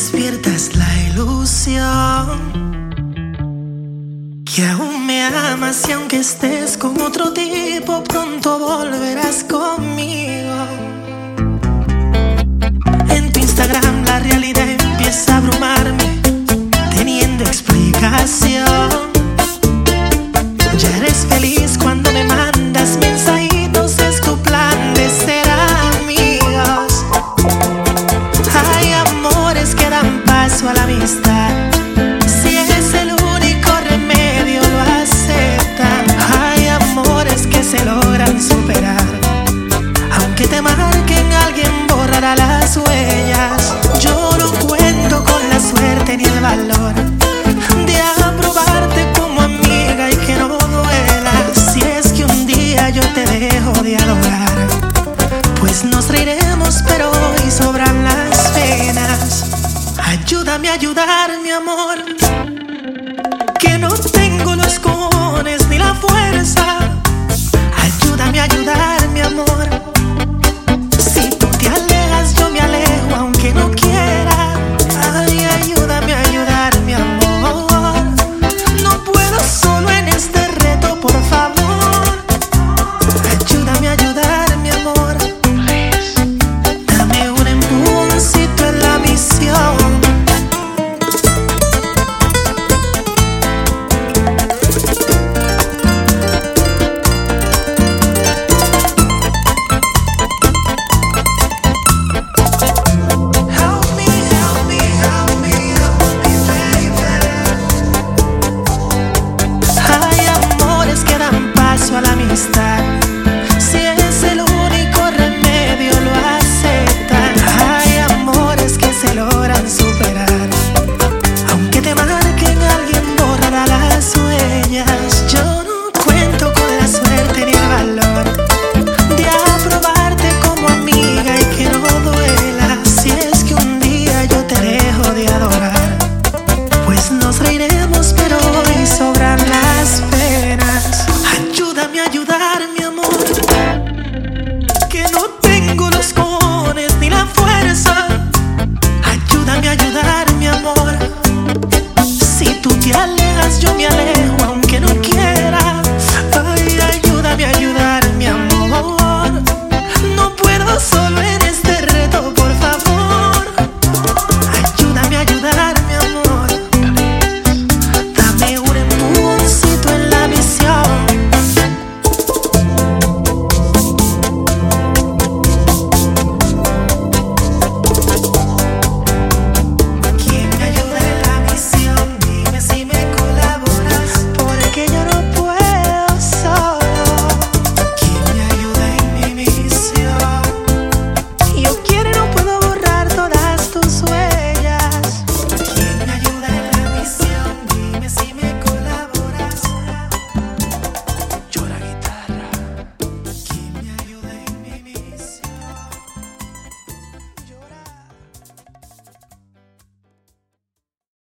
despiertas la ilusión que aún me amas y aunque estés con otro tipo, pronto volverás conmigo. En tu Instagram la realidad empieza a abrumarme, teniendo explicación. Ya eres feliz cuando me mandas mensajitos, es tu plan de ser amigos. Hay amores que dan paso a la amistad, si es el único remedio lo aceptan. Hay amores que se logran superar, aunque te marquen alguien borrará las huellas. Yo no cuento con la suerte ni el valor de aprobarte como amiga y que no duela. Si es que un día yo te dejo de adorar, pues nos reiremos pero hoy sobran las penas. Ayúdame a ayudar, mi amor, que no tengo los cojones ni la fuerza. Ayúdame a ayudar, mi amor,